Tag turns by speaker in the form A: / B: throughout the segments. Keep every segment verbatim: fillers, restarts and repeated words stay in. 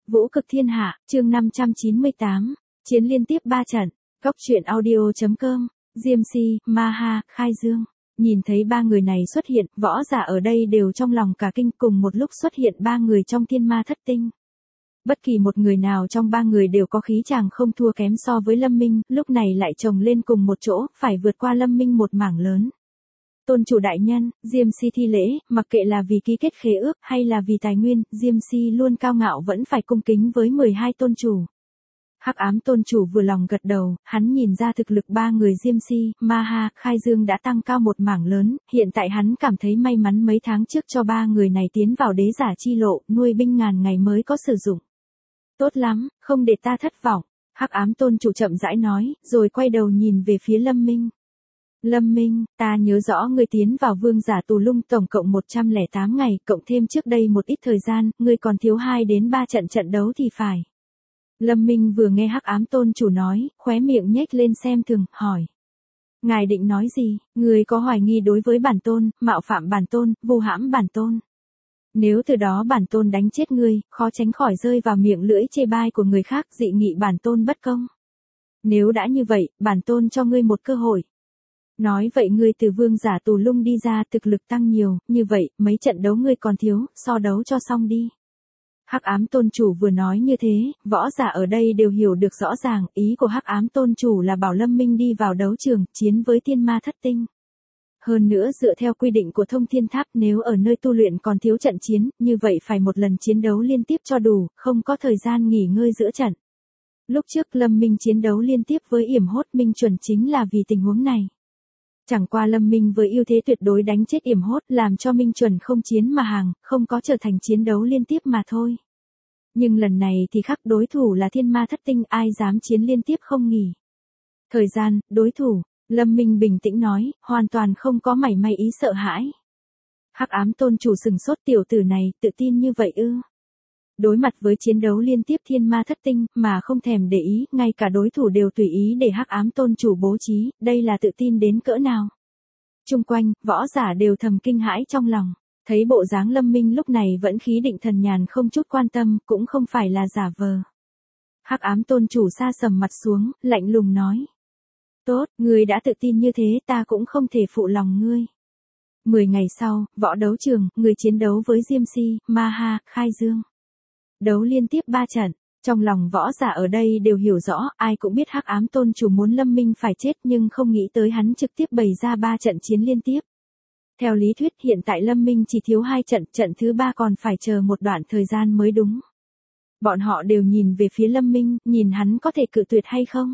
A: Vũ cực thiên hạ, chương năm trăm chín mươi tám, chiến liên tiếp ba trận, góc truyện audio.com, Diêm Si, Maha, Khai Dương. Nhìn thấy ba người này xuất hiện, võ giả ở đây đều trong lòng cả kinh, cùng một lúc xuất hiện ba người trong thiên ma thất tinh. Bất kỳ một người nào trong ba người đều có khí chàng không thua kém so với Lâm Minh, lúc này lại chồng lên cùng một chỗ, phải vượt qua Lâm Minh một mảng lớn. Tôn chủ đại nhân, Diêm Si thi lễ, mặc kệ là vì ký kết khế ước hay là vì tài nguyên, Diêm Si luôn cao ngạo vẫn phải cung kính với mười hai tôn chủ. Hắc ám tôn chủ vừa lòng gật đầu, hắn nhìn ra thực lực ba người Diêm Si, Maha, Khai Dương đã tăng cao một mảng lớn, hiện tại hắn cảm thấy may mắn mấy tháng trước cho ba người này tiến vào đế giả chi lộ, nuôi binh ngàn ngày mới có sử dụng. Tốt lắm, không để ta thất vọng, Hắc ám tôn chủ chậm rãi nói, rồi quay đầu nhìn về phía Lâm Minh. Lâm Minh, ta nhớ rõ ngươi tiến vào vương giả tù lung tổng cộng một trăm lẻ tám ngày, cộng thêm trước đây một ít thời gian, ngươi còn thiếu hai đến ba trận trận đấu thì phải. Lâm Minh vừa nghe Hắc ám tôn chủ nói, khóe miệng nhếch lên xem thường, hỏi. Ngài định nói gì, ngươi có hoài nghi đối với bản tôn, mạo phạm bản tôn, vu hãm bản tôn. Nếu từ đó bản tôn đánh chết ngươi, khó tránh khỏi rơi vào miệng lưỡi chê bai của người khác, dị nghị bản tôn bất công. Nếu đã như vậy, bản tôn cho ngươi một cơ hội. Nói vậy ngươi từ vương giả tù lung đi ra thực lực tăng nhiều, như vậy, mấy trận đấu ngươi còn thiếu, so đấu cho xong đi. Hắc ám tôn chủ vừa nói như thế, võ giả ở đây đều hiểu được rõ ràng, ý của Hắc ám tôn chủ là bảo Lâm Minh đi vào đấu trường, chiến với thiên ma thất tinh. Hơn nữa dựa theo quy định của thông thiên tháp, nếu ở nơi tu luyện còn thiếu trận chiến, như vậy phải một lần chiến đấu liên tiếp cho đủ, không có thời gian nghỉ ngơi giữa trận. Lúc trước Lâm Minh chiến đấu liên tiếp với Yểm Hốt Minh Chuẩn chính là vì tình huống này. Chẳng qua Lâm Minh với ưu thế tuyệt đối đánh chết Yểm Hốt, làm cho Minh Chuẩn không chiến mà hàng, không có trở thành chiến đấu liên tiếp mà thôi. Nhưng lần này thì khác, đối thủ là thiên ma thất tinh, ai dám chiến liên tiếp không nghỉ. Thời gian, đối thủ, Lâm Minh bình tĩnh nói, hoàn toàn không có mảy may ý sợ hãi. Hắc ám tôn chủ sừng sốt, tiểu tử này, tự tin như vậy ư? Đối mặt với chiến đấu liên tiếp thiên ma thất tinh, mà không thèm để ý, ngay cả đối thủ đều tùy ý để Hắc ám tôn chủ bố trí, đây là tự tin đến cỡ nào. Chung quanh, võ giả đều thầm kinh hãi trong lòng, thấy bộ dáng Lâm Minh lúc này vẫn khí định thần nhàn không chút quan tâm, cũng không phải là giả vờ. Hắc ám tôn chủ sa sầm mặt xuống, lạnh lùng nói. Tốt, ngươi đã tự tin như thế, ta cũng không thể phụ lòng ngươi. Mười ngày sau, võ đấu trường, người chiến đấu với Diêm Si, Maha, Khai Dương. Đấu liên tiếp ba trận, trong lòng võ giả ở đây đều hiểu rõ, ai cũng biết Hắc ám tôn chủ muốn Lâm Minh phải chết nhưng không nghĩ tới hắn trực tiếp bày ra ba trận chiến liên tiếp. Theo lý thuyết hiện tại Lâm Minh chỉ thiếu hai trận, trận thứ ba còn phải chờ một đoạn thời gian mới đúng. Bọn họ đều nhìn về phía Lâm Minh, nhìn hắn có thể cự tuyệt hay không.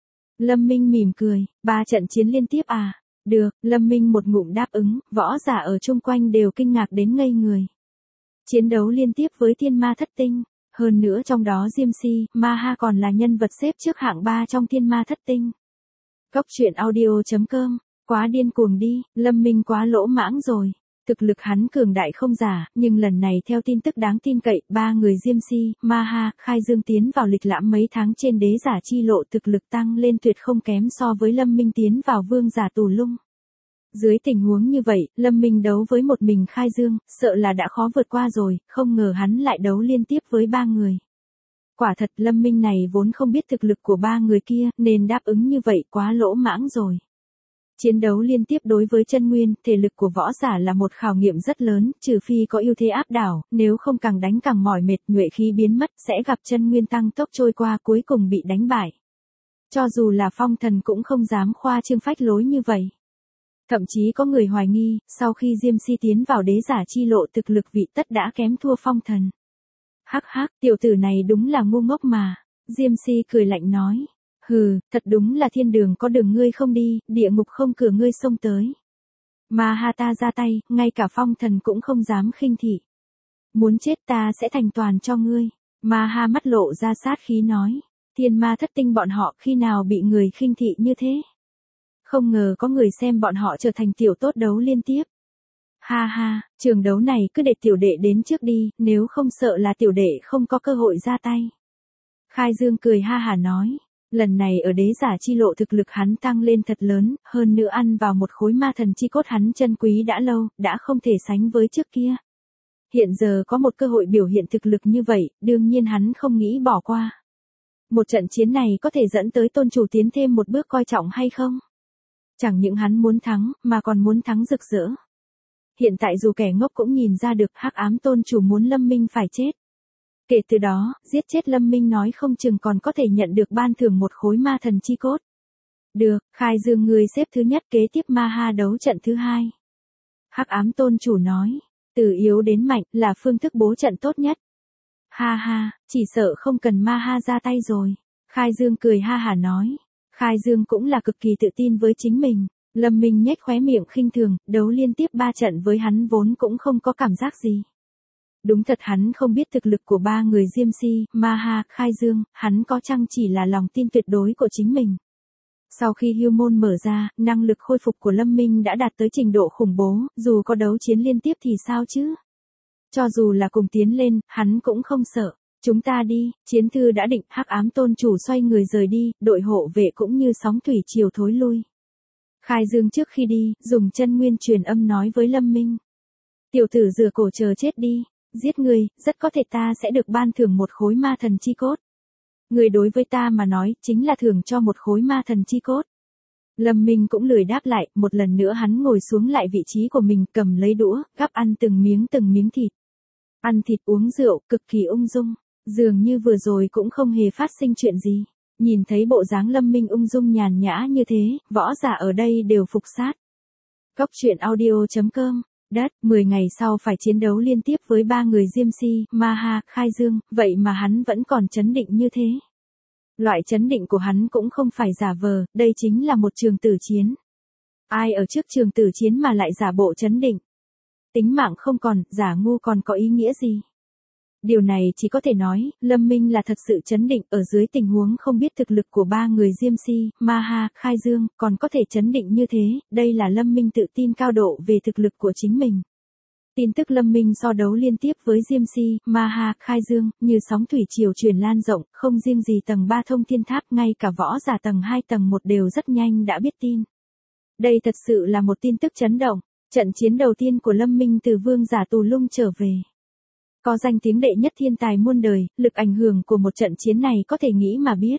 A: Lâm Minh mỉm cười, ba trận chiến liên tiếp à, được, Lâm Minh một ngụm đáp ứng, võ giả ở chung quanh đều kinh ngạc đến ngây người. Chiến đấu liên tiếp với thiên ma thất tinh, hơn nữa trong đó Diêm Si, Maha còn là nhân vật xếp trước hạng ba trong thiên ma thất tinh. Góc truyện audio.com, quá điên cuồng đi, Lâm Minh quá lỗ mãng rồi. Thực lực hắn cường đại không giả, nhưng lần này theo tin tức đáng tin cậy, ba người Diêm Si, Maha, Khai Dương tiến vào lịch lãm mấy tháng trên đế giả chi lộ, thực lực tăng lên tuyệt không kém so với Lâm Minh tiến vào vương giả tù lung. Dưới tình huống như vậy, Lâm Minh đấu với một mình Khai Dương, sợ là đã khó vượt qua rồi, không ngờ hắn lại đấu liên tiếp với ba người. Quả thật Lâm Minh này vốn không biết thực lực của ba người kia, nên đáp ứng như vậy quá lỗ mãng rồi. Chiến đấu liên tiếp đối với chân nguyên, thể lực của võ giả là một khảo nghiệm rất lớn, trừ phi có ưu thế áp đảo, nếu không càng đánh càng mỏi mệt, nhuệ khí biến mất, sẽ gặp chân nguyên tăng tốc trôi qua cuối cùng bị đánh bại. Cho dù là phong thần cũng không dám khoa trương phách lối như vậy. Thậm chí có người hoài nghi, sau khi Diêm Si tiến vào đế giả chi lộ thực lực vị tất đã kém thua phong thần. Hắc hắc, tiểu tử này đúng là ngu ngốc mà, Diêm Si cười lạnh nói. Hừ, thật đúng là thiên đường có đường ngươi không đi, địa ngục không cửa ngươi xông tới. Maha ta ra tay, ngay cả phong thần cũng không dám khinh thị. Muốn chết ta sẽ thành toàn cho ngươi. Maha mắt lộ ra sát khí nói. Thiên ma thất tinh bọn họ khi nào bị người khinh thị như thế? Không ngờ có người xem bọn họ trở thành tiểu tốt đấu liên tiếp. Ha ha, trường đấu này cứ để tiểu đệ đến trước đi, nếu không sợ là tiểu đệ không có cơ hội ra tay. Khai Dương cười ha hả nói. Lần này ở đế giả chi lộ thực lực hắn tăng lên thật lớn, hơn nữa ăn vào một khối ma thần chi cốt hắn chân quý đã lâu, đã không thể sánh với trước kia. Hiện giờ có một cơ hội biểu hiện thực lực như vậy, đương nhiên hắn không nghĩ bỏ qua. Một trận chiến này có thể dẫn tới tôn chủ tiến thêm một bước coi trọng hay không? Chẳng những hắn muốn thắng, mà còn muốn thắng rực rỡ. Hiện tại dù kẻ ngốc cũng nhìn ra được hắc ám tôn chủ muốn Lâm Minh phải chết. Kể từ đó, giết chết Lâm Minh nói không chừng còn có thể nhận được ban thưởng một khối ma thần chi cốt. Được, Khai Dương người xếp thứ nhất kế tiếp ma ha đấu trận thứ hai. Hắc ám tôn chủ nói, từ yếu đến mạnh là phương thức bố trận tốt nhất. Ha ha, chỉ sợ không cần ma ha ra tay rồi. Khai Dương cười ha hả nói. Khai Dương cũng là cực kỳ tự tin với chính mình. Lâm Minh nhếch khóe miệng khinh thường, đấu liên tiếp ba trận với hắn vốn cũng không có cảm giác gì. Đúng thật hắn không biết thực lực của ba người Diêm Si, Ma Ha, Khai Dương, hắn có chăng chỉ là lòng tin tuyệt đối của chính mình. Sau khi hưu môn mở ra, năng lực khôi phục của Lâm Minh đã đạt tới trình độ khủng bố, dù có đấu chiến liên tiếp thì sao chứ? Cho dù là cùng tiến lên, hắn cũng không sợ. Chúng ta đi, chiến thư đã định, hắc ám tôn chủ xoay người rời đi, đội hộ vệ cũng như sóng thủy triều thối lui. Khai Dương trước khi đi, dùng chân nguyên truyền âm nói với Lâm Minh. Tiểu tử rửa cổ chờ chết đi, giết người, rất có thể ta sẽ được ban thưởng một khối ma thần chi cốt. Người đối với ta mà nói, chính là thưởng cho một khối ma thần chi cốt. Lâm Minh cũng lười đáp lại, một lần nữa hắn ngồi xuống lại vị trí của mình, cầm lấy đũa, gắp ăn từng miếng từng miếng thịt. Ăn thịt uống rượu, cực kỳ ung dung, dường như vừa rồi cũng không hề phát sinh chuyện gì. Nhìn thấy bộ dáng Lâm Minh ung dung nhàn nhã như thế, võ giả ở đây đều phục sát. Cốc truyện audio chấm com, đất, mười ngày sau phải chiến đấu liên tiếp với ba người Diêm Si, Ma Ha, Khai Dương, vậy mà hắn vẫn còn chấn định như thế. Loại chấn định của hắn cũng không phải giả vờ, đây chính là một trường tử chiến. Ai ở trước trường tử chiến mà lại giả bộ chấn định? Tính mạng không còn, giả ngu còn có ý nghĩa gì? Điều này chỉ có thể nói, Lâm Minh là thật sự chấn định ở dưới tình huống không biết thực lực của ba người Diêm Si, Ma Ha, Khai Dương, còn có thể chấn định như thế, đây là Lâm Minh tự tin cao độ về thực lực của chính mình. Tin tức Lâm Minh so đấu liên tiếp với Diêm Si, Ma Ha, Khai Dương, như sóng thủy triều truyền lan rộng, không riêng gì tầng ba thông thiên tháp, ngay cả võ giả tầng hai tầng một đều rất nhanh đã biết tin. Đây thật sự là một tin tức chấn động, trận chiến đầu tiên của Lâm Minh từ vương giả tù lung trở về. Có danh tiếng đệ nhất thiên tài muôn đời, lực ảnh hưởng của một trận chiến này có thể nghĩ mà biết.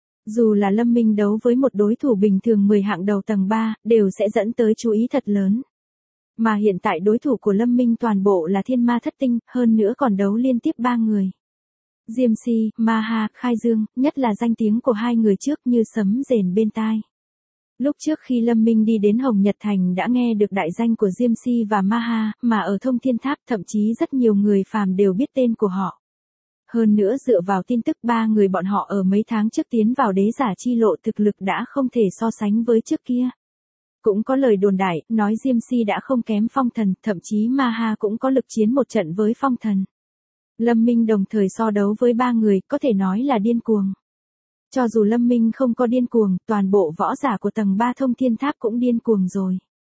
A: Dù là Lâm Minh đấu với một đối thủ bình thường mười hạng đầu tầng ba, đều sẽ dẫn tới chú ý thật lớn. Mà hiện tại đối thủ của Lâm Minh toàn bộ là thiên ma thất tinh, hơn nữa còn đấu liên tiếp ba người. Diêm Si, Ma Ha, Khai Dương, nhất là danh tiếng của hai người trước như sấm rền bên tai. Lúc trước khi Lâm Minh đi đến Hồng Nhật Thành đã nghe được đại danh của Diêm Si và Ma Ha, mà ở Thông Thiên Tháp thậm chí rất nhiều người phàm đều biết tên của họ. Hơn nữa dựa vào tin tức ba người bọn họ ở mấy tháng trước tiến vào đế giả chi lộ thực lực đã không thể so sánh với trước kia. Cũng có lời đồn đại, nói Diêm Si đã không kém Phong Thần, thậm chí Ma Ha cũng có lực chiến một trận với Phong Thần. Lâm Minh đồng thời so đấu với ba người, có thể nói là điên cuồng. Cho dù Lâm Minh không có điên cuồng, toàn bộ võ giả của tầng ba thông thiên tháp cũng điên cuồng rồi.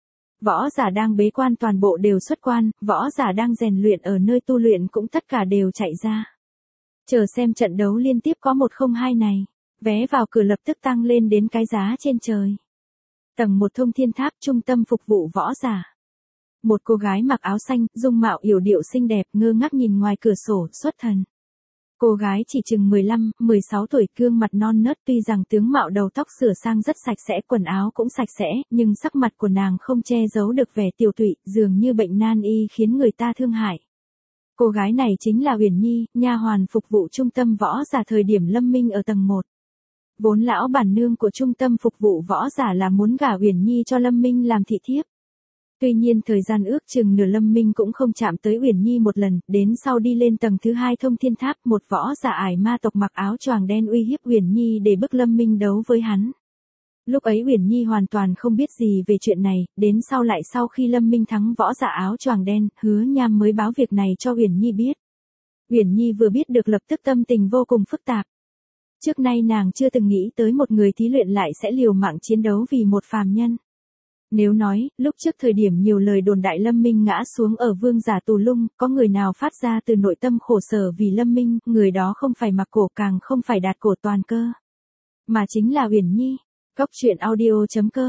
A: Võ giả đang bế quan toàn bộ đều xuất quan, võ giả đang rèn luyện ở nơi tu luyện cũng tất cả đều chạy ra. Chờ xem trận đấu liên tiếp có một không hai này, vé vào cửa lập tức tăng lên đến cái giá trên trời. Tầng một thông thiên tháp trung tâm phục vụ võ giả. Một cô gái mặc áo xanh, dung mạo yểu điệu xinh đẹp, ngơ ngác nhìn ngoài cửa sổ, xuất thần. Cô gái chỉ chừng mười lăm, mười sáu tuổi, gương mặt non nớt, tuy rằng tướng mạo đầu tóc sửa sang rất sạch sẽ, quần áo cũng sạch sẽ, nhưng sắc mặt của nàng không che giấu được vẻ tiều tụy, dường như bệnh nan y khiến người ta thương hại. Cô gái này chính là Uyển Nhi, nha hoàn phục vụ trung tâm võ giả thời điểm Lâm Minh ở tầng một. Vốn lão bản nương của trung tâm phục vụ võ giả là muốn gả Uyển Nhi cho Lâm Minh làm thị thiếp. Tuy nhiên thời gian ước chừng nửa Lâm Minh cũng không chạm tới Uyển Nhi một lần, đến sau đi lên tầng thứ hai thông thiên tháp, một võ giả ải ma tộc mặc áo choàng đen uy hiếp Uyển Nhi để bức Lâm Minh đấu với hắn. Lúc ấy Uyển Nhi hoàn toàn không biết gì về chuyện này, đến sau lại sau khi Lâm Minh thắng võ giả áo choàng đen, Hứa Nham mới báo việc này cho Uyển Nhi biết. Uyển Nhi vừa biết được lập tức tâm tình vô cùng phức tạp. Trước nay nàng chưa từng nghĩ tới một người thí luyện lại sẽ liều mạng chiến đấu vì một phàm nhân. Nếu nói, lúc trước thời điểm nhiều lời đồn đại Lâm Minh ngã xuống ở vương giả tù lung, có người nào phát ra từ nội tâm khổ sở vì Lâm Minh, người đó không phải mặc cổ càng không phải đạt cổ toàn cơ. Mà chính là Uyển Nhi. Cốc truyện audio chấm com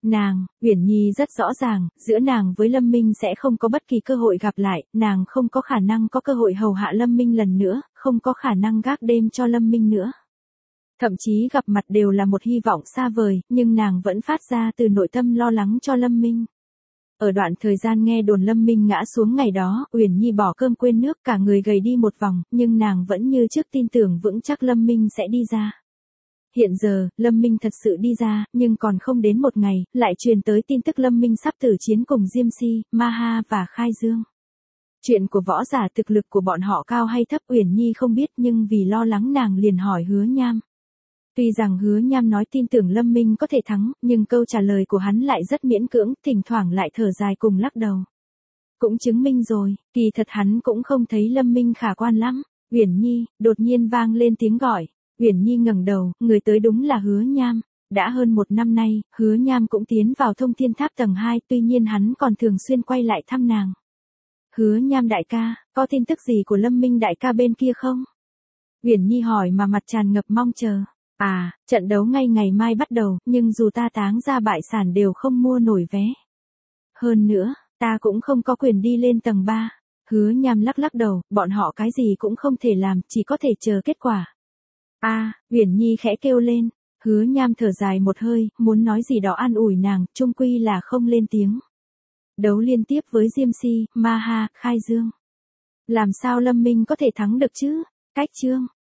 A: Nàng, Uyển Nhi rất rõ ràng, giữa nàng với Lâm Minh sẽ không có bất kỳ cơ hội gặp lại, nàng không có khả năng có cơ hội hầu hạ Lâm Minh lần nữa, không có khả năng gác đêm cho Lâm Minh nữa. Thậm chí gặp mặt đều là một hy vọng xa vời, nhưng nàng vẫn phát ra từ nội tâm lo lắng cho Lâm Minh. Ở đoạn thời gian nghe đồn Lâm Minh ngã xuống ngày đó, Uyển Nhi bỏ cơm quên nước cả người gầy đi một vòng, nhưng nàng vẫn như trước tin tưởng vững chắc Lâm Minh sẽ đi ra. Hiện giờ, Lâm Minh thật sự đi ra, nhưng còn không đến một ngày, lại truyền tới tin tức Lâm Minh sắp tử chiến cùng Diêm Si, Maha và Khai Dương. Chuyện của võ giả thực lực của bọn họ cao hay thấp Uyển Nhi không biết nhưng vì lo lắng nàng liền hỏi Hứa Nham. Tuy rằng Hứa Nham nói tin tưởng Lâm Minh có thể thắng, nhưng câu trả lời của hắn lại rất miễn cưỡng, thỉnh thoảng lại thở dài cùng lắc đầu. Cũng chứng minh rồi, kỳ thật hắn cũng không thấy Lâm Minh khả quan lắm. Uyển Nhi, đột nhiên vang lên tiếng gọi. Uyển Nhi ngẩng đầu, người tới đúng là Hứa Nham. Đã hơn một năm nay, Hứa Nham cũng tiến vào Thông Thiên Tháp tầng hai, tuy nhiên hắn còn thường xuyên quay lại thăm nàng. Hứa Nham đại ca, có tin tức gì của Lâm Minh đại ca bên kia không? Uyển Nhi hỏi mà mặt tràn ngập mong chờ. À, trận đấu ngay ngày mai bắt đầu, nhưng dù ta táng ra bại sản đều không mua nổi vé. Hơn nữa, ta cũng không có quyền đi lên tầng ba. Hứa Nham lắc lắc đầu, bọn họ cái gì cũng không thể làm, chỉ có thể chờ kết quả. A, à, Uyển Nhi khẽ kêu lên. Hứa Nham thở dài một hơi, muốn nói gì đó an ủi nàng, chung quy là không lên tiếng. Đấu liên tiếp với Diêm Si, Maha, Khai Dương. Làm sao Lâm Minh có thể thắng được chứ? Cách chương.